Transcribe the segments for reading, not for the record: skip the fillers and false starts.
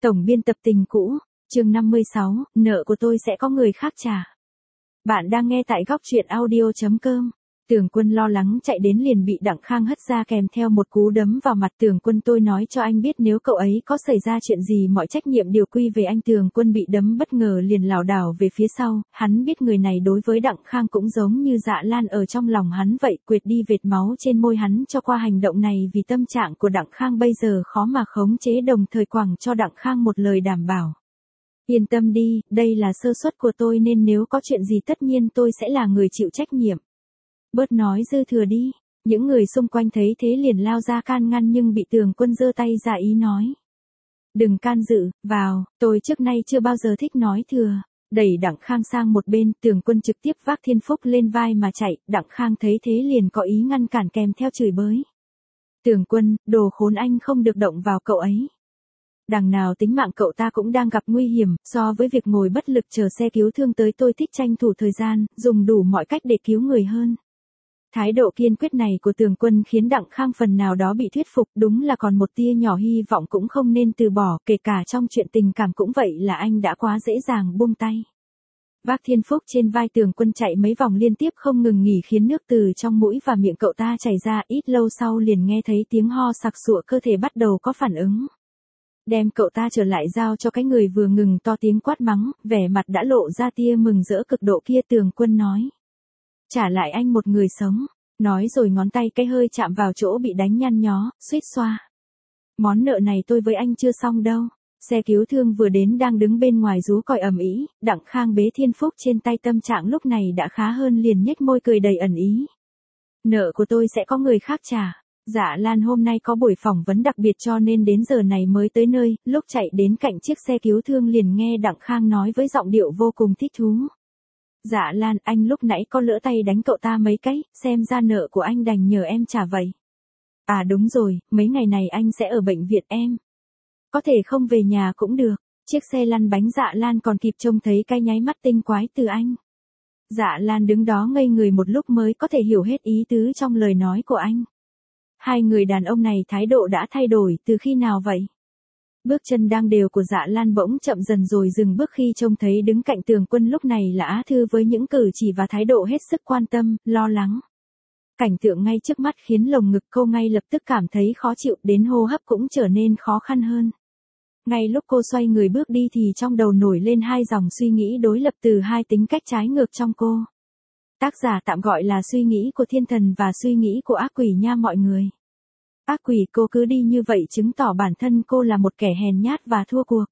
Tổng biên tập Tình Cũ, chương 56, nợ của tôi sẽ có người khác trả. Bạn đang nghe tại góc truyện audio.com. Tường Quân lo lắng chạy đến liền bị Đặng Khang hất ra kèm theo một cú đấm vào mặt. Tường Quân, tôi nói cho anh biết nếu cậu ấy có xảy ra chuyện gì mọi trách nhiệm đều quy về anh. Tường Quân bị đấm bất ngờ liền lảo đảo về phía sau, hắn biết người này đối với Đặng Khang cũng giống như Dạ Lan ở trong lòng hắn vậy, quệt đi vệt máu trên môi hắn cho qua hành động này vì tâm trạng của Đặng Khang bây giờ khó mà khống chế, đồng thời quẳng cho Đặng Khang một lời đảm bảo. Yên tâm đi, đây là sơ suất của tôi nên nếu có chuyện gì tất nhiên tôi sẽ là người chịu trách nhiệm. Bớt nói dư thừa đi. Những người xung quanh thấy thế liền lao ra can ngăn nhưng bị Tường Quân giơ tay ra ý nói. Đừng can dự, vào, tôi trước nay chưa bao giờ thích nói thừa. Đẩy Đặng Khang sang một bên, Tường Quân trực tiếp vác Thiên Phúc lên vai mà chạy. Đặng Khang thấy thế liền có ý ngăn cản kèm theo chửi bới. Tường Quân, đồ khốn, anh không được động vào cậu ấy. Đằng nào tính mạng cậu ta cũng đang gặp nguy hiểm, so với việc ngồi bất lực chờ xe cứu thương tới tôi thích tranh thủ thời gian, dùng đủ mọi cách để cứu người hơn. Thái độ kiên quyết này của Tường Quân khiến Đặng Khang phần nào đó bị thuyết phục, đúng là còn một tia nhỏ hy vọng cũng không nên từ bỏ, kể cả trong chuyện tình cảm cũng vậy, là anh đã quá dễ dàng buông tay. Vác Thiên Phúc trên vai, Tường Quân chạy mấy vòng liên tiếp không ngừng nghỉ khiến nước từ trong mũi và miệng cậu ta chảy ra, ít lâu sau liền nghe thấy tiếng ho sặc sụa, cơ thể bắt đầu có phản ứng. Đem cậu ta trở lại giao cho cái người vừa ngừng to tiếng quát mắng, vẻ mặt đã lộ ra tia mừng rỡ cực độ kia. Tường Quân nói. Trả lại anh một người sống. Nói rồi ngón tay cái hơi chạm vào chỗ bị đánh nhăn nhó, suýt xoa. Món nợ này tôi với anh chưa xong đâu. Xe cứu thương vừa đến đang đứng bên ngoài rú còi ầm ĩ. Đặng Khang bế Thiên Phúc trên tay, tâm trạng lúc này đã khá hơn liền nhếch môi cười đầy ẩn ý. Nợ của tôi sẽ có người khác trả. Dạ Lan hôm nay có buổi phỏng vấn đặc biệt cho nên đến giờ này mới tới nơi, lúc chạy đến cạnh chiếc xe cứu thương liền nghe Đặng Khang nói với giọng điệu vô cùng thích thú. Dạ Lan, anh lúc nãy có lỡ tay đánh cậu ta mấy cái, xem ra nợ của anh đành nhờ em trả vậy. À đúng rồi, mấy ngày này anh sẽ ở bệnh viện em. Có thể không về nhà cũng được. Chiếc xe lăn bánh Dạ Lan còn kịp trông thấy cái nháy mắt tinh quái từ anh. Dạ Lan đứng đó ngây người một lúc mới có thể hiểu hết ý tứ trong lời nói của anh. Hai người đàn ông này thái độ đã thay đổi từ khi nào vậy? Bước chân đang đều của Dạ Lan bỗng chậm dần rồi dừng bước khi trông thấy đứng cạnh Tường Quân lúc này là Á Thư với những cử chỉ và thái độ hết sức quan tâm, lo lắng. Cảnh tượng ngay trước mắt khiến lồng ngực cô ngay lập tức cảm thấy khó chịu, đến hô hấp cũng trở nên khó khăn hơn. Ngay lúc cô xoay người bước đi thì trong đầu nổi lên hai dòng suy nghĩ đối lập từ hai tính cách trái ngược trong cô. Tác giả tạm gọi là suy nghĩ của thiên thần và suy nghĩ của ác quỷ nha mọi người. Ác quỷ, cô cứ đi như vậy chứng tỏ bản thân cô là một kẻ hèn nhát và thua cuộc.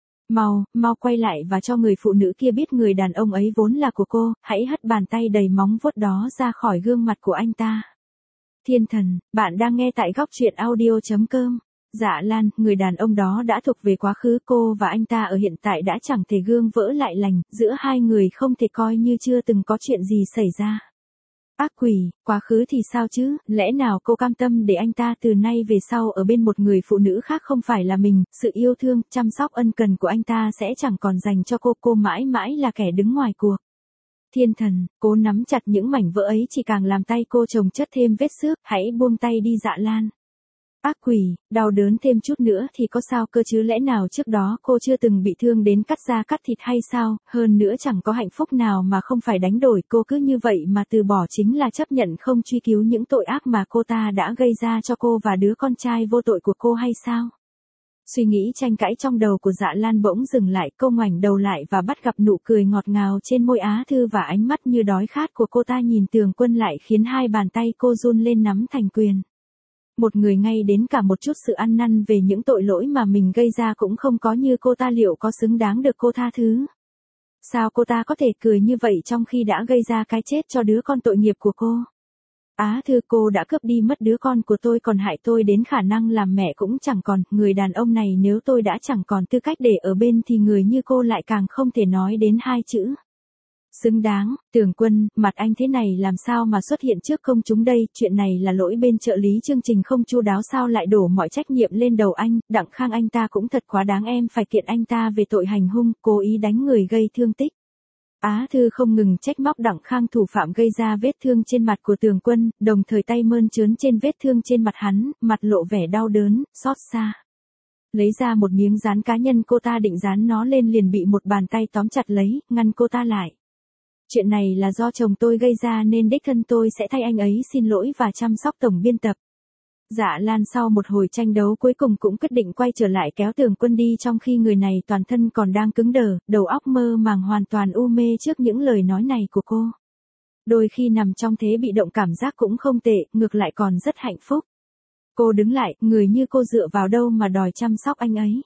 Mau quay lại và cho người phụ nữ kia biết người đàn ông ấy vốn là của cô, hãy hất bàn tay đầy móng vuốt đó ra khỏi gương mặt của anh ta. Thiên thần, bạn đang nghe tại góc truyện audio.com. Dạ Lan, người đàn ông đó đã thuộc về quá khứ, cô và anh ta ở hiện tại đã chẳng thể gương vỡ lại lành, giữa hai người không thể coi như chưa từng có chuyện gì xảy ra. Ác quỷ, quá khứ thì sao chứ, lẽ nào cô cam tâm để anh ta từ nay về sau ở bên một người phụ nữ khác không phải là mình, sự yêu thương, chăm sóc ân cần của anh ta sẽ chẳng còn dành cho cô mãi mãi là kẻ đứng ngoài cuộc. Thiên thần, cố nắm chặt những mảnh vỡ ấy chỉ càng làm tay cô chồng chất thêm vết xước, hãy buông tay đi Dạ Lan. Ác quỷ, đau đớn thêm chút nữa thì có sao cơ chứ, lẽ nào trước đó cô chưa từng bị thương đến cắt da cắt thịt hay sao, hơn nữa chẳng có hạnh phúc nào mà không phải đánh đổi, cô cứ như vậy mà từ bỏ chính là chấp nhận không truy cứu những tội ác mà cô ta đã gây ra cho cô và đứa con trai vô tội của cô hay sao? Suy nghĩ tranh cãi trong đầu của Dạ Lan bỗng dừng lại, cô ngoảnh đầu lại và bắt gặp nụ cười ngọt ngào trên môi Á Thư và ánh mắt như đói khát của cô ta nhìn Tường Quân lại khiến hai bàn tay cô run lên nắm thành quyền. Một người ngay đến cả một chút sự ăn năn về những tội lỗi mà mình gây ra cũng không có như cô ta, liệu có xứng đáng được cô tha thứ? Sao cô ta có thể cười như vậy trong khi đã gây ra cái chết cho đứa con tội nghiệp của cô? Á Thư, cô đã cướp đi mất đứa con của tôi còn hại tôi đến khả năng làm mẹ cũng chẳng còn, người đàn ông này nếu tôi đã chẳng còn tư cách để ở bên thì người như cô lại càng không thể nói đến hai chữ xứng đáng. Tường Quân, mặt anh thế này làm sao mà xuất hiện trước công chúng đây, chuyện này là lỗi bên trợ lý chương trình không chu đáo sao lại đổ mọi trách nhiệm lên đầu anh, Đặng Khang anh ta cũng thật quá đáng, em phải kiện anh ta về tội hành hung, cố ý đánh người gây thương tích. Á Thư không ngừng trách móc Đặng Khang, thủ phạm gây ra vết thương trên mặt của Tường Quân, đồng thời tay mơn trớn trên vết thương trên mặt hắn, mặt lộ vẻ đau đớn, xót xa. Lấy ra một miếng dán cá nhân cô ta định dán nó lên liền bị một bàn tay tóm chặt lấy, ngăn cô ta lại. Chuyện này là do chồng tôi gây ra nên đích thân tôi sẽ thay anh ấy xin lỗi và chăm sóc tổng biên tập. Dạ Lan sau một hồi tranh đấu cuối cùng cũng quyết định quay trở lại kéo Tường Quân đi trong khi người này toàn thân còn đang cứng đờ, đầu óc mơ màng hoàn toàn u mê trước những lời nói này của cô. Đôi khi nằm trong thế bị động cảm giác cũng không tệ, ngược lại còn rất hạnh phúc. Cô đứng lại, người như cô dựa vào đâu mà đòi chăm sóc anh ấy.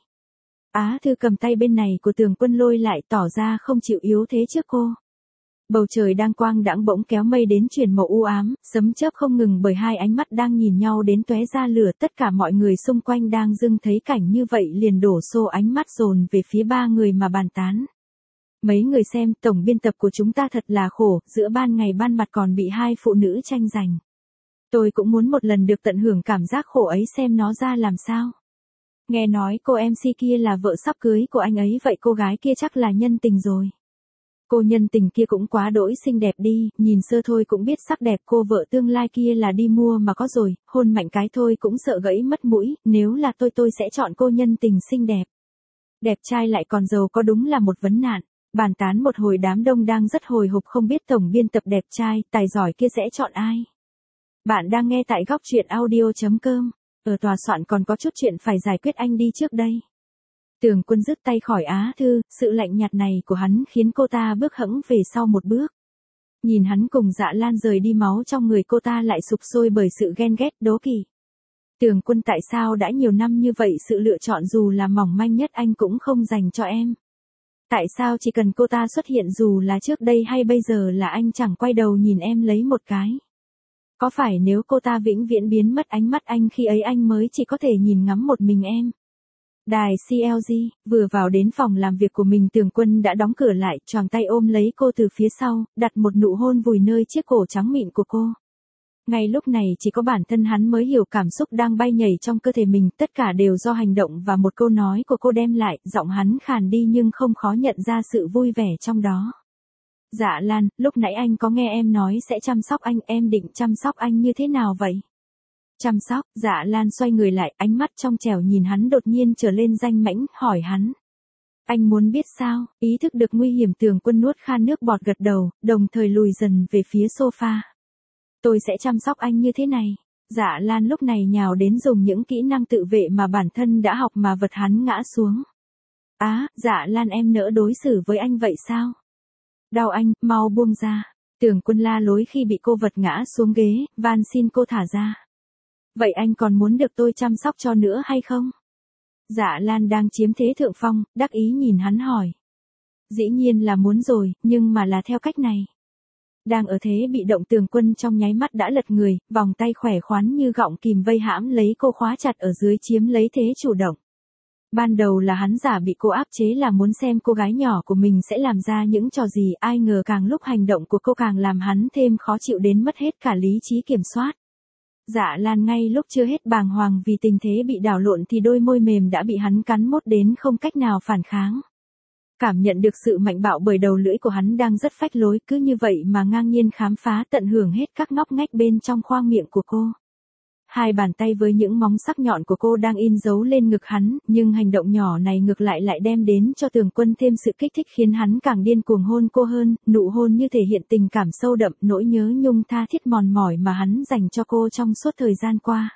Á Thư cầm tay bên này của Tường Quân lôi lại tỏ ra không chịu yếu thế trước cô. Bầu trời đang quang đãng bỗng kéo mây đến chuyển màu u ám, sấm chớp không ngừng bởi hai ánh mắt đang nhìn nhau đến tóe ra lửa. Tất cả mọi người xung quanh đang dưng thấy cảnh như vậy liền đổ xô ánh mắt dồn về phía ba người mà bàn tán. Mấy người xem, tổng biên tập của chúng ta thật là khổ, giữa ban ngày ban mặt còn bị hai phụ nữ tranh giành. Tôi cũng muốn một lần được tận hưởng cảm giác khổ ấy xem nó ra làm sao. Nghe nói cô MC kia là vợ sắp cưới của anh ấy, vậy cô gái kia chắc là nhân tình rồi. Cô nhân tình kia cũng quá đỗi xinh đẹp đi, nhìn sơ thôi cũng biết sắc đẹp. Cô vợ tương lai kia là đi mua mà có rồi, hôn mạnh cái thôi cũng sợ gãy mất mũi. Nếu là tôi sẽ chọn cô nhân tình xinh đẹp. Đẹp trai lại còn giàu có đúng là một vấn nạn. Bàn tán một hồi đám đông đang rất hồi hộp không biết tổng biên tập đẹp trai, tài giỏi kia sẽ chọn ai. Bạn đang nghe tại góc truyện audio.com. Ở tòa soạn còn có chút chuyện phải giải quyết, anh đi trước đây. Tường Quân rứt tay khỏi Á Thư, sự lạnh nhạt này của hắn khiến cô ta bước hẫng về sau một bước. Nhìn hắn cùng Dạ Lan rời đi, máu trong người cô ta lại sục sôi bởi sự ghen ghét, đố kỵ. Tường Quân, tại sao đã nhiều năm như vậy sự lựa chọn dù là mỏng manh nhất anh cũng không dành cho em? Tại sao chỉ cần cô ta xuất hiện dù là trước đây hay bây giờ là anh chẳng quay đầu nhìn em lấy một cái? Có phải nếu cô ta vĩnh viễn biến mất ánh mắt anh khi ấy anh mới chỉ có thể nhìn ngắm một mình em? Đài CLG, vừa vào đến phòng làm việc của mình Tường Quân đã đóng cửa lại, choàng tay ôm lấy cô từ phía sau, đặt một nụ hôn vùi nơi chiếc cổ trắng mịn của cô. Ngay lúc này chỉ có bản thân hắn mới hiểu cảm xúc đang bay nhảy trong cơ thể mình, tất cả đều do hành động và một câu nói của cô đem lại. Giọng hắn khàn đi nhưng không khó nhận ra sự vui vẻ trong đó. Dạ Lan, lúc nãy anh có nghe em nói sẽ chăm sóc anh, em định chăm sóc anh như thế nào vậy? Chăm sóc? Dạ Lan xoay người lại, ánh mắt trong trẻo nhìn hắn đột nhiên trở lên danh mãnh, hỏi hắn. Anh muốn biết sao? Ý thức được nguy hiểm Tường Quân nuốt khan nước bọt gật đầu, đồng thời lùi dần về phía sofa. Tôi sẽ chăm sóc anh như thế này. Dạ Lan lúc này nhào đến dùng những kỹ năng tự vệ mà bản thân đã học mà vật hắn ngã xuống. Á, Dạ Lan em nỡ đối xử với anh vậy sao? Đau anh, mau buông ra. Tường Quân la lối khi bị cô vật ngã xuống ghế, van xin cô thả ra. Vậy anh còn muốn được tôi chăm sóc cho nữa hay không? Dạ Lan đang chiếm thế thượng phong, đắc ý nhìn hắn hỏi. Dĩ nhiên là muốn rồi, nhưng mà là theo cách này. Đang ở thế bị động Tường Quân trong nháy mắt đã lật người, vòng tay khỏe khoắn như gọng kìm vây hãm lấy cô khóa chặt ở dưới chiếm lấy thế chủ động. Ban đầu là hắn giả bị cô áp chế là muốn xem cô gái nhỏ của mình sẽ làm ra những trò gì, ai ngờ càng lúc hành động của cô càng làm hắn thêm khó chịu đến mất hết cả lý trí kiểm soát. Dạ Lan ngay lúc chưa hết bàng hoàng vì tình thế bị đảo lộn thì đôi môi mềm đã bị hắn cắn mốt đến không cách nào phản kháng. Cảm nhận được sự mạnh bạo bởi đầu lưỡi của hắn đang rất phách lối, cứ như vậy mà ngang nhiên khám phá tận hưởng hết các ngóc ngách bên trong khoang miệng của cô. Hai bàn tay với những móng sắc nhọn của cô đang in dấu lên ngực hắn, nhưng hành động nhỏ này ngược lại đem đến cho Tường Quân thêm sự kích thích khiến hắn càng điên cuồng hôn cô hơn, nụ hôn như thể hiện tình cảm sâu đậm, nỗi nhớ nhung tha thiết mòn mỏi mà hắn dành cho cô trong suốt thời gian qua.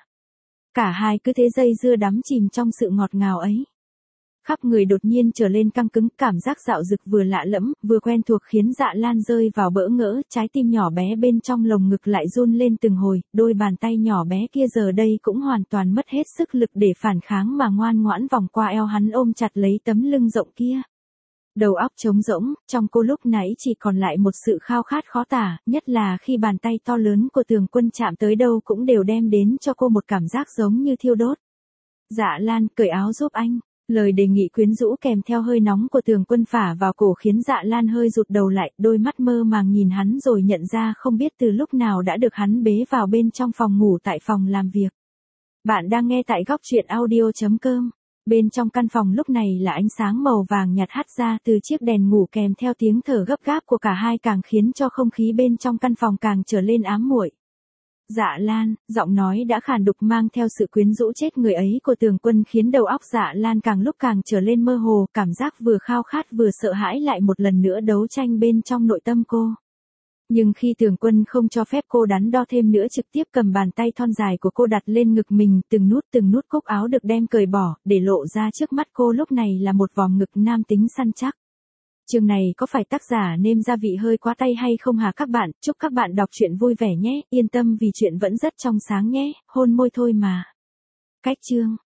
Cả hai cứ thế dây dưa đắm chìm trong sự ngọt ngào ấy. Khắp người đột nhiên trở lên căng cứng, cảm giác dạo dực vừa lạ lẫm, vừa quen thuộc khiến Dạ Lan rơi vào bỡ ngỡ, trái tim nhỏ bé bên trong lồng ngực lại run lên từng hồi, đôi bàn tay nhỏ bé kia giờ đây cũng hoàn toàn mất hết sức lực để phản kháng mà ngoan ngoãn vòng qua eo hắn ôm chặt lấy tấm lưng rộng kia. Đầu óc trống rỗng, trong cô lúc nãy chỉ còn lại một sự khao khát khó tả, nhất là khi bàn tay to lớn của Tường Quân chạm tới đâu cũng đều đem đến cho cô một cảm giác giống như thiêu đốt. Dạ Lan, cởi áo giúp anh. Lời đề nghị quyến rũ kèm theo hơi nóng của Tường Quân phả vào cổ khiến Dạ Lan hơi rụt đầu lại, đôi mắt mơ màng nhìn hắn rồi nhận ra không biết từ lúc nào đã được hắn bế vào bên trong phòng ngủ tại phòng làm việc. Bạn đang nghe tại góc truyện audio.com. Bên trong căn phòng lúc này là ánh sáng màu vàng nhạt hắt ra từ chiếc đèn ngủ kèm theo tiếng thở gấp gáp của cả hai càng khiến cho không khí bên trong căn phòng càng trở lên ám muội. Dạ Lan, giọng nói đã khàn đục mang theo sự quyến rũ chết người ấy của Tường Quân khiến đầu óc Dạ Lan càng lúc càng trở lên mơ hồ, cảm giác vừa khao khát vừa sợ hãi lại một lần nữa đấu tranh bên trong nội tâm cô. Nhưng khi Tường Quân không cho phép cô đắn đo thêm nữa, trực tiếp cầm bàn tay thon dài của cô đặt lên ngực mình, từng nút cúc áo được đem cởi bỏ, để lộ ra trước mắt cô lúc này là một vòng ngực nam tính săn chắc. Chương này có phải tác giả nêm gia vị hơi quá tay hay không hả các bạn? Chúc các bạn đọc truyện vui vẻ nhé, yên tâm vì chuyện vẫn rất trong sáng nhé, hôn môi thôi mà. Cách chương